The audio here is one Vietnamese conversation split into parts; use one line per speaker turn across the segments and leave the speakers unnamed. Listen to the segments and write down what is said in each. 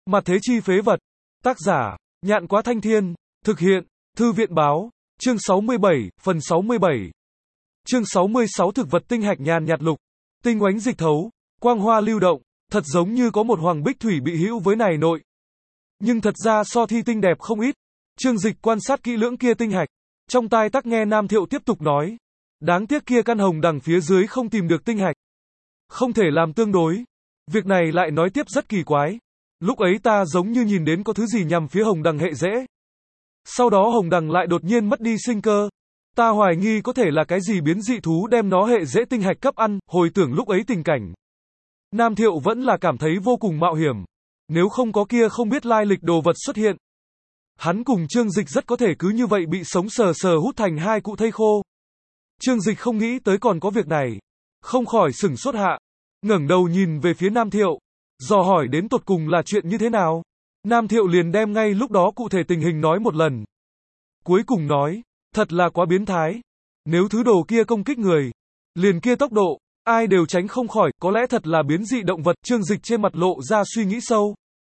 Mặt thế chi phế vật. Tác giả, Nhạn Quá Thanh Thiên. Thực hiện, Thư viện báo. Chương 67, phần 67. Chương 66 thực vật tinh hạch nhàn nhạt lục. Tinh oánh dịch thấu. Quang hoa lưu động. Thật giống như có một hoàng bích thủy bị hữu với này nội. Nhưng thật ra so thi tinh đẹp không ít. Trương Dịch quan sát kỹ lưỡng kia tinh hạch. Trong tai tắc nghe Nam Thiệu tiếp tục nói. Đáng tiếc kia căn hồng đằng phía dưới không tìm được tinh hạch. Không thể làm tương đối. Việc này lại nói tiếp rất kỳ quái. Lúc ấy ta giống như nhìn đến có thứ gì nhằm phía hồng đằng hệ rễ. Sau đó hồng đằng lại đột nhiên mất đi sinh cơ. Ta hoài nghi có thể là cái gì biến dị thú đem nó hệ rễ tinh hạch cấp ăn, hồi tưởng lúc ấy tình cảnh. Nam Thiệu vẫn là cảm thấy vô cùng mạo hiểm. Nếu không có kia không biết lai lịch đồ vật xuất hiện. Hắn cùng Trương Dịch rất có thể cứ như vậy bị sống sờ sờ hút thành hai cụ thây khô. Trương Dịch không nghĩ tới còn có việc này. Không khỏi sửng sốt hạ. Ngẩng đầu nhìn về phía Nam Thiệu. Dò hỏi đến tột cùng là chuyện như thế nào. Nam Thiệu liền đem ngay lúc đó cụ thể tình hình nói một lần. Cuối cùng nói. Thật là quá biến thái. Nếu thứ đồ kia công kích người. Liền kia tốc độ. Ai đều tránh không khỏi. Có lẽ thật là biến dị động vật. Trương Dịch trên mặt lộ ra suy nghĩ sâu.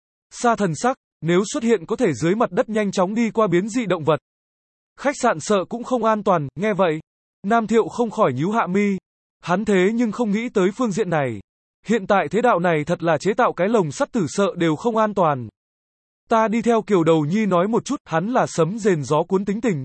Sa thần sắc. Nếu xuất hiện có thể dưới mặt đất nhanh chóng đi qua biến dị động vật. Khách sạn sợ cũng không an toàn. Nghe vậy. Nam Thiệu không khỏi nhíu hạ mi. Hắn thế nhưng không nghĩ tới phương diện này. Hiện tại thế đạo này thật là chế tạo cái lồng sắt tử sợ đều không an toàn. Ta đi theo Kiều Đầu Nhi nói một chút, hắn là sấm rền gió cuốn tính tình.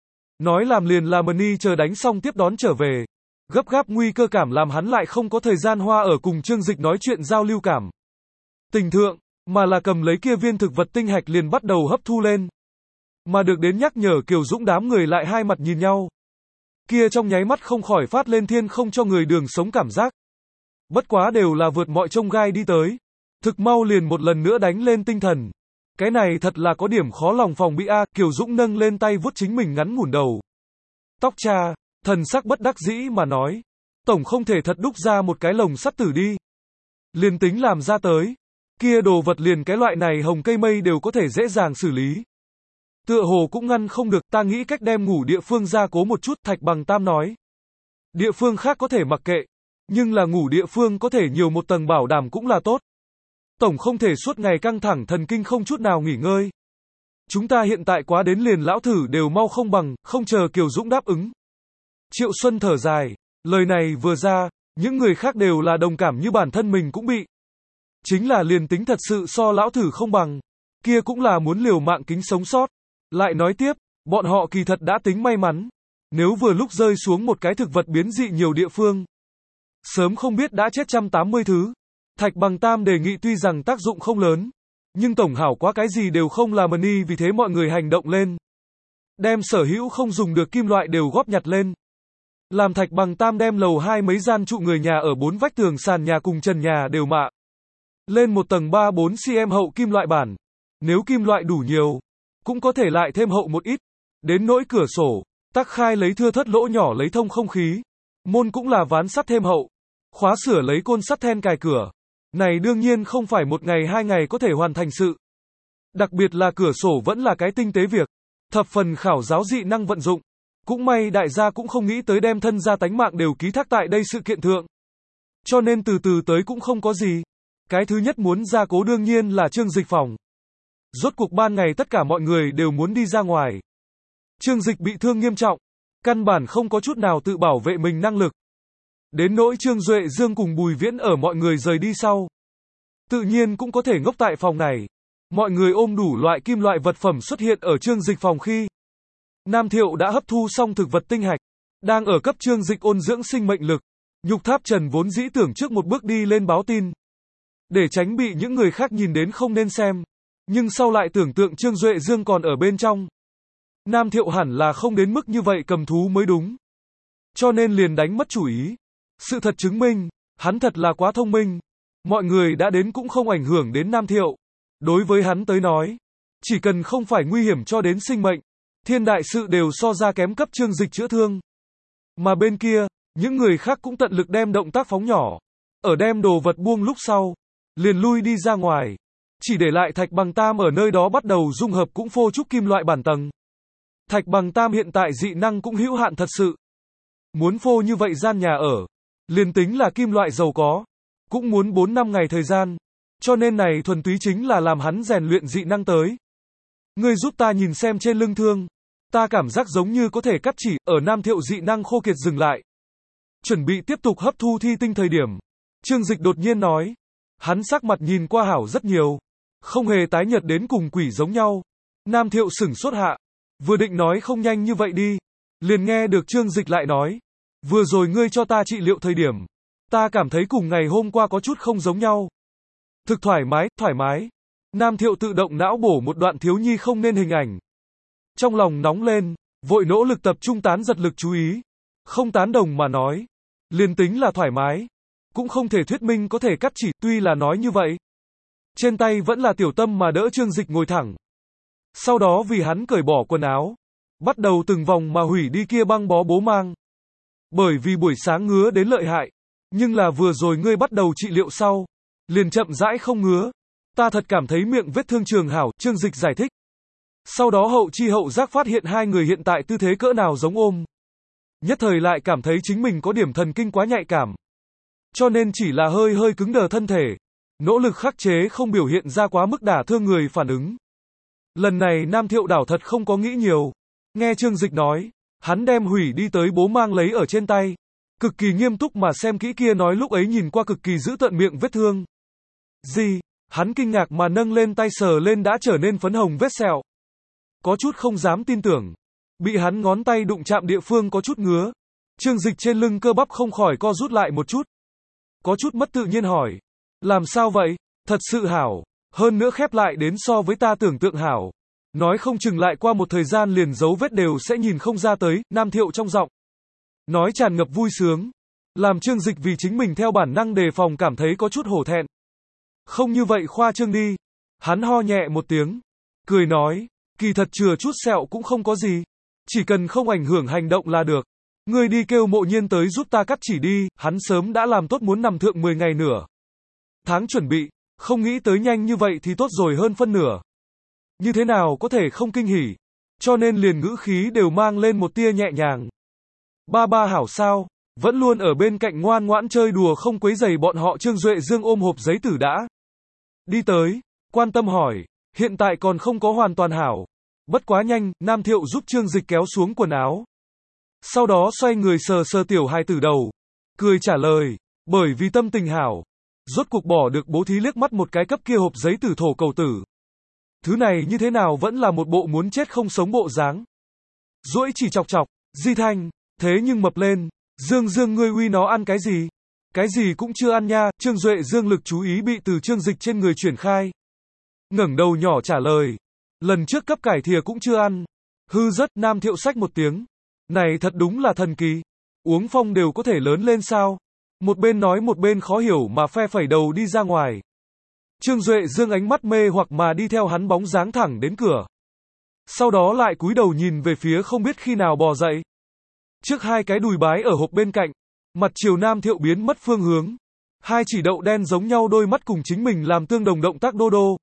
Nói làm liền là Mani chờ đánh xong tiếp đón trở về. Gấp gáp nguy cơ cảm làm hắn lại không có thời gian hoa ở cùng Trương Dịch nói chuyện giao lưu cảm. Tình thượng, mà là cầm lấy kia viên thực vật tinh hạch liền bắt đầu hấp thu lên. Mà được đến nhắc nhở Kiều Dũng đám người lại hai mặt nhìn nhau. Kia trong nháy mắt không khỏi phát lên thiên không cho người đường sống cảm giác. Bất quá đều là vượt mọi chông gai đi tới. Thực mau liền một lần nữa đánh lên tinh thần. Cái này thật là có điểm khó lòng phòng bị a. Kiều Dũng nâng lên tay vuốt chính mình ngắn ngủn đầu. Tóc cha, thần sắc bất đắc dĩ mà nói. Tổng không thể thật đúc ra một cái lồng sắt tử đi. Liền tính làm ra tới. Kia đồ vật liền cái loại này hồng cây mây đều có thể dễ dàng xử lý. Tựa hồ cũng ngăn không được, ta nghĩ cách đem ngủ địa phương ra cố một chút. Thạch Bằng Tam nói. Địa phương khác có thể mặc kệ. Nhưng là ngủ địa phương có thể nhiều một tầng bảo đảm cũng là tốt. Tổng không thể suốt ngày căng thẳng thần kinh không chút nào nghỉ ngơi. Chúng ta hiện tại quá đến liền lão thử đều mau không bằng, không chờ Kiều Dũng đáp ứng. Triệu Xuân thở dài, lời này vừa ra, những người khác đều là đồng cảm như bản thân mình cũng bị. Chính là liền tính thật sự so lão thử không bằng, kia cũng là muốn liều mạng kính sống sót. Lại nói tiếp, bọn họ kỳ thật đã tính may mắn. Nếu vừa lúc rơi xuống một cái thực vật biến dị nhiều địa phương. Sớm không biết đã chết 180 thứ. Thạch Bằng Tam đề nghị tuy rằng tác dụng không lớn. Nhưng tổng hảo quá cái gì đều không làm Mani vì thế mọi người hành động lên. Đem sở hữu không dùng được kim loại đều góp nhặt lên. Làm Thạch Bằng Tam đem lầu 2 mấy gian trụ người nhà ở 4 vách tường sàn nhà cùng trần nhà đều mạ. Lên một tầng 3-4 cm hậu kim loại bản. Nếu kim loại đủ nhiều, cũng có thể lại thêm hậu một ít. Đến nỗi cửa sổ, tắc khai lấy thưa thớt lỗ nhỏ lấy thông không khí. Môn cũng là ván sắt thêm hậu. Khóa sửa lấy côn sắt then cài cửa. Này đương nhiên không phải một ngày hai ngày có thể hoàn thành sự. Đặc biệt là cửa sổ vẫn là cái tinh tế việc. Thập phần khảo giáo dị năng vận dụng. Cũng may đại gia cũng không nghĩ tới đem thân gia tánh mạng đều ký thác tại đây sự kiện thượng. Cho nên từ từ tới cũng không có gì. Cái thứ nhất muốn gia cố đương nhiên là Trương Dịch phòng. Rốt cuộc ban ngày tất cả mọi người đều muốn đi ra ngoài. Trương Dịch bị thương nghiêm trọng. Căn bản không có chút nào tự bảo vệ mình năng lực. Đến nỗi Trương Duệ Dương cùng Bùi Viễn ở mọi người rời đi sau. Tự nhiên cũng có thể ngốc tại phòng này. Mọi người ôm đủ loại kim loại vật phẩm xuất hiện ở Trương Dịch phòng khi. Nam Thiệu đã hấp thu xong thực vật tinh hạch. Đang ở cấp Trương Dịch ôn dưỡng sinh mệnh lực. Nhục Tháp Trần vốn dĩ tưởng trước một bước đi lên báo tin. Để tránh bị những người khác nhìn đến không nên xem. Nhưng sau lại tưởng tượng Trương Duệ Dương còn ở bên trong. Nam Thiệu hẳn là không đến mức như vậy cầm thú mới đúng. Cho nên liền đánh mất chủ ý. Sự thật chứng minh, hắn thật là quá thông minh. Mọi người đã đến cũng không ảnh hưởng đến Nam Thiệu. Đối với hắn tới nói, chỉ cần không phải nguy hiểm cho đến sinh mệnh, thiên đại sự đều so ra kém cấp Trương Dịch chữa thương. Mà bên kia, những người khác cũng tận lực đem động tác phóng nhỏ. Ở đem đồ vật buông lúc sau, liền lui đi ra ngoài. Chỉ để lại Thạch Bằng Tam ở nơi đó bắt đầu dung hợp cũng phô trúc kim loại bản tầng. Thạch Bằng Tam hiện tại dị năng cũng hữu hạn thật sự. Muốn phô như vậy gian nhà ở, liền tính là kim loại giàu có, cũng muốn 4-5 ngày thời gian. Cho nên này thuần túy chính là làm hắn rèn luyện dị năng tới. Ngươi giúp ta nhìn xem trên lưng thương. Ta cảm giác giống như có thể cắt chỉ, ở Nam Thiệu dị năng khô kiệt dừng lại. Chuẩn bị tiếp tục hấp thu thi tinh thời điểm. Trương Dịch đột nhiên nói. Hắn sắc mặt nhìn qua hảo rất nhiều. Không hề tái nhợt đến cùng quỷ giống nhau. Nam Thiệu sửng sốt hạ. Vừa định nói không nhanh như vậy đi. Liền nghe được Trương Dịch lại nói. Vừa rồi ngươi cho ta trị liệu thời điểm. Ta cảm thấy cùng ngày hôm qua có chút không giống nhau. Thực thoải mái, thoải mái. Nam Thiệu tự động não bổ một đoạn thiếu nhi không nên hình ảnh. Trong lòng nóng lên, vội nỗ lực tập trung tán giật lực chú ý. Không tán đồng mà nói. Liền tính là thoải mái. Cũng không thể thuyết minh có thể cắt chỉ, tuy là nói như vậy. Trên tay vẫn là tiểu tâm mà đỡ Trương Dịch ngồi thẳng. Sau đó vì hắn cởi bỏ quần áo. Bắt đầu từng vòng mà hủy đi kia băng bó bố mang. Bởi vì buổi sáng ngứa đến lợi hại. Nhưng là vừa rồi ngươi bắt đầu trị liệu sau. Liền chậm rãi không ngứa. Ta thật cảm thấy miệng vết thương trường hảo, Trương Dịch giải thích. Sau đó hậu chi hậu giác phát hiện hai người hiện tại tư thế cỡ nào giống ôm. Nhất thời lại cảm thấy chính mình có điểm thần kinh quá nhạy cảm. Cho nên chỉ là hơi hơi cứng đờ thân thể. Nỗ lực khắc chế không biểu hiện ra quá mức đả thương người phản ứng. Lần này Nam Thiệu đảo thật không có nghĩ nhiều. Nghe Trương Dịch nói, hắn đem hủy đi tới bố mang lấy ở trên tay. Cực kỳ nghiêm túc mà xem kỹ kia nói lúc ấy nhìn qua cực kỳ dữ tợn miệng vết thương. Gì? Hắn kinh ngạc mà nâng lên tay sờ lên đã trở nên phấn hồng vết sẹo. Có chút không dám tin tưởng. Bị hắn ngón tay đụng chạm địa phương có chút ngứa. Trương Dịch trên lưng cơ bắp không khỏi co rút lại một chút. Có chút mất tự nhiên hỏi. Làm sao vậy? Thật sự hảo. Hơn nữa khép lại đến so với ta tưởng tượng hảo. Nói không chừng lại qua một thời gian liền dấu vết đều sẽ nhìn không ra tới, Nam Thiệu trong giọng. Nói tràn ngập vui sướng. Làm Trương Dịch vì chính mình theo bản năng đề phòng cảm thấy có chút hổ thẹn. Không như vậy khoa trương đi. Hắn ho nhẹ một tiếng. Cười nói. Kỳ thật chừa chút sẹo cũng không có gì. Chỉ cần không ảnh hưởng hành động là được. Ngươi đi kêu Mộ Nhiên tới giúp ta cắt chỉ đi. Hắn sớm đã làm tốt muốn nằm thượng 10 ngày nửa tháng chuẩn bị. Không nghĩ tới nhanh như vậy thì tốt rồi hơn phân nửa. Như thế nào có thể không kinh hỉ. Cho nên liền ngữ khí đều mang lên một tia nhẹ nhàng. Ba ba hảo sao. Vẫn luôn ở bên cạnh ngoan ngoãn chơi đùa không quấy rầy bọn họ. Trương Duệ Dương ôm hộp giấy tử đã đi tới, quan tâm hỏi, hiện tại còn không có hoàn toàn hảo. Bất quá nhanh, Nam Thiệu giúp Trương Dịch kéo xuống quần áo. Sau đó xoay người sờ sờ tiểu hài tử đầu. Cười trả lời, bởi vì tâm tình hảo. Rốt cuộc bỏ được bố thí liếc mắt một cái cấp kia hộp giấy tử thổ cầu tử. Thứ này như thế nào vẫn là một bộ muốn chết không sống bộ dáng. Duỗi chỉ chọc chọc, Di Thanh, thế nhưng mập lên. Dương Dương ngươi uy nó ăn cái gì? Cái gì cũng chưa ăn nha. Trương Duệ Dương lực chú ý bị từ Trương Dịch trên người chuyển khai. Ngẩng đầu nhỏ trả lời. Lần trước cấp cải thìa cũng chưa ăn. Hư rất. Nam Thiệu xách một tiếng. Này thật đúng là thần kỳ. Uống phong đều có thể lớn lên sao? Một bên nói một bên khó hiểu mà phe phẩy đầu đi ra ngoài. Trương Duệ Dương ánh mắt mê hoặc mà đi theo hắn bóng dáng thẳng đến cửa. Sau đó lại cúi đầu nhìn về phía không biết khi nào bò dậy. Trước hai cái đùi bái ở hộp bên cạnh. Mặt chiều Nam Thiệu biến mất phương hướng. Hai chỉ đậu đen giống nhau đôi mắt cùng chính mình làm tương đồng động tác đô đô.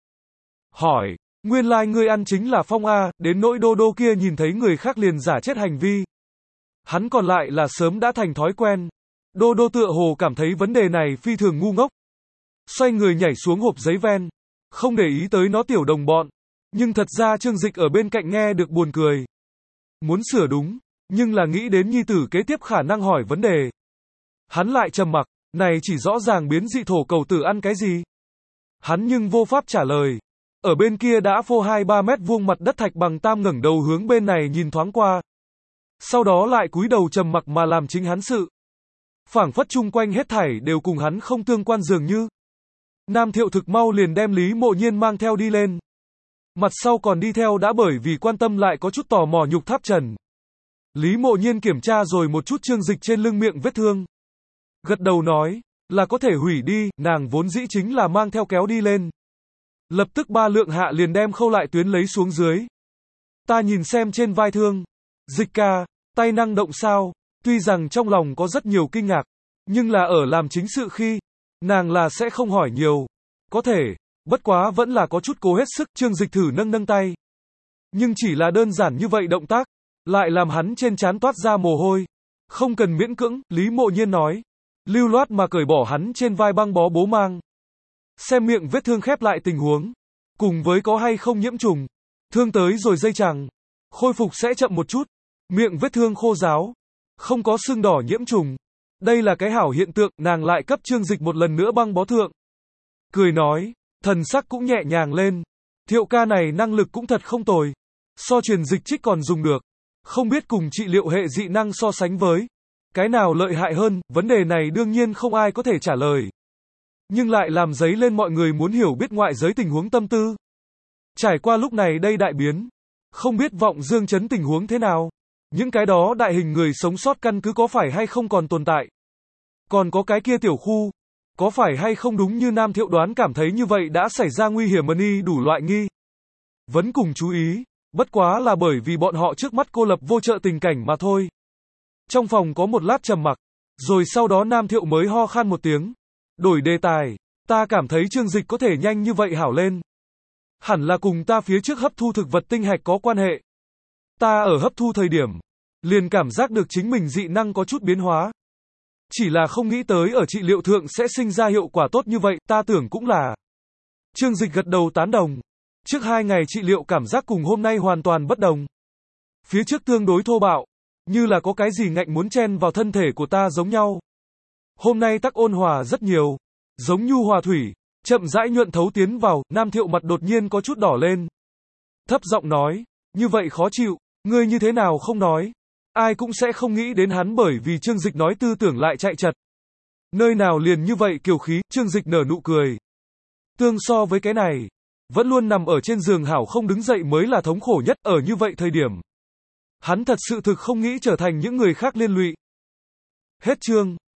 Hỏi, nguyên lai ngươi ăn chính là phong A, đến nỗi đô đô kia nhìn thấy người khác liền giả chết hành vi. Hắn còn lại là sớm đã thành thói quen. Đô đô tựa hồ cảm thấy vấn đề này phi thường ngu ngốc. Xoay người nhảy xuống hộp giấy ven. Không để ý tới nó tiểu đồng bọn. Nhưng thật ra Trương Dịch ở bên cạnh nghe được buồn cười. Muốn sửa đúng, nhưng là nghĩ đến nhi tử kế tiếp khả năng hỏi vấn đề. Hắn lại trầm mặc, này chỉ rõ ràng biến dị thổ cầu tử ăn cái gì. Hắn nhưng vô pháp trả lời. Ở bên kia đã phô 2-3 mét vuông mặt đất thạch bằng tam ngẩng đầu hướng bên này nhìn thoáng qua. Sau đó lại cúi đầu trầm mặc mà làm chính hắn sự. Phảng phất chung quanh hết thảy đều cùng hắn không tương quan dường như. Nam Thiệu thực mau liền đem Lý Mộ Nhiên mang theo đi lên. Mặt sau còn đi theo đã bởi vì quan tâm lại có chút tò mò Nhục Tháp Trần. Lý Mộ Nhiên kiểm tra rồi một chút Trương Dịch trên lưng miệng vết thương. Gật đầu nói, là có thể hủy đi, nàng vốn dĩ chính là mang theo kéo đi lên. Lập tức 3 lượng hạ liền đem khâu lại tuyến lấy xuống dưới. Ta nhìn xem trên vai thương. Dịch ca, tay năng động sao? Tuy rằng trong lòng có rất nhiều kinh ngạc, nhưng là ở làm chính sự khi, nàng là sẽ không hỏi nhiều. Có thể, bất quá vẫn là có chút cố hết sức. Trương Dịch thử nâng tay. Nhưng chỉ là đơn giản như vậy động tác, lại làm hắn trên trán toát ra mồ hôi. Không cần miễn cưỡng, Lý Mộ Nhiên nói. Lưu loát mà cởi bỏ hắn trên vai băng bó bố mang. xem miệng vết thương khép lại tình huống, cùng với có hay không nhiễm trùng. Thương tới rồi dây chằng, khôi phục sẽ chậm một chút. Miệng vết thương khô ráo, không có sưng đỏ nhiễm trùng. Đây là cái hảo hiện tượng, nàng lại cấp Trương Dịch một lần nữa băng bó thượng. Cười nói, thần sắc cũng nhẹ nhàng lên. Thiệu ca này năng lực cũng thật không tồi. So truyền dịch trích còn dùng được. Không biết cùng trị liệu hệ dị năng so sánh với cái nào lợi hại hơn, vấn đề này đương nhiên không ai có thể trả lời. Nhưng lại làm dấy lên mọi người muốn hiểu biết ngoại giới tình huống tâm tư. Trải qua lúc này đây đại biến, không biết vọng dương chấn tình huống thế nào. Những cái đó đại hình người sống sót căn cứ có phải hay không còn tồn tại. Còn có cái kia tiểu khu, có phải hay không đúng như Nam Thiệu đoán cảm thấy như vậy đã xảy ra nguy hiểm y đủ loại nghi. Vẫn cùng chú ý, bất quá là bởi vì bọn họ trước mắt cô lập vô trợ tình cảnh mà thôi. Trong phòng có một lát trầm mặc, rồi sau đó Nam Thiệu mới ho khan một tiếng. Đổi đề tài, ta cảm thấy Trương Dịch có thể nhanh như vậy hảo lên. Hẳn là cùng ta phía trước hấp thu thực vật tinh hạch có quan hệ. Ta ở hấp thu thời điểm, liền cảm giác được chính mình dị năng có chút biến hóa. Chỉ là không nghĩ tới ở trị liệu thượng sẽ sinh ra hiệu quả tốt như vậy, ta tưởng cũng là. Trương Dịch gật đầu tán đồng. Trước 2 ngày trị liệu cảm giác cùng hôm nay hoàn toàn bất đồng. Phía trước tương đối thô bạo, như là có cái gì ngạnh muốn chen vào thân thể của ta giống nhau. Hôm nay tắc ôn hòa rất nhiều, giống nhu hòa thủy, chậm rãi nhuận thấu tiến vào. Nam Thiệu mặt đột nhiên có chút đỏ lên. Thấp giọng nói, như vậy khó chịu, ngươi như thế nào không nói. Ai cũng sẽ không nghĩ đến hắn bởi vì Trương Dịch nói tư tưởng lại chạy chật. Nơi nào liền như vậy kiều khí. Trương Dịch nở nụ cười. Tương so với cái này, vẫn luôn nằm ở trên giường hảo không đứng dậy mới là thống khổ nhất. Ở như vậy thời điểm, hắn thật sự thực không nghĩ trở thành những người khác liên lụy. Hết chương.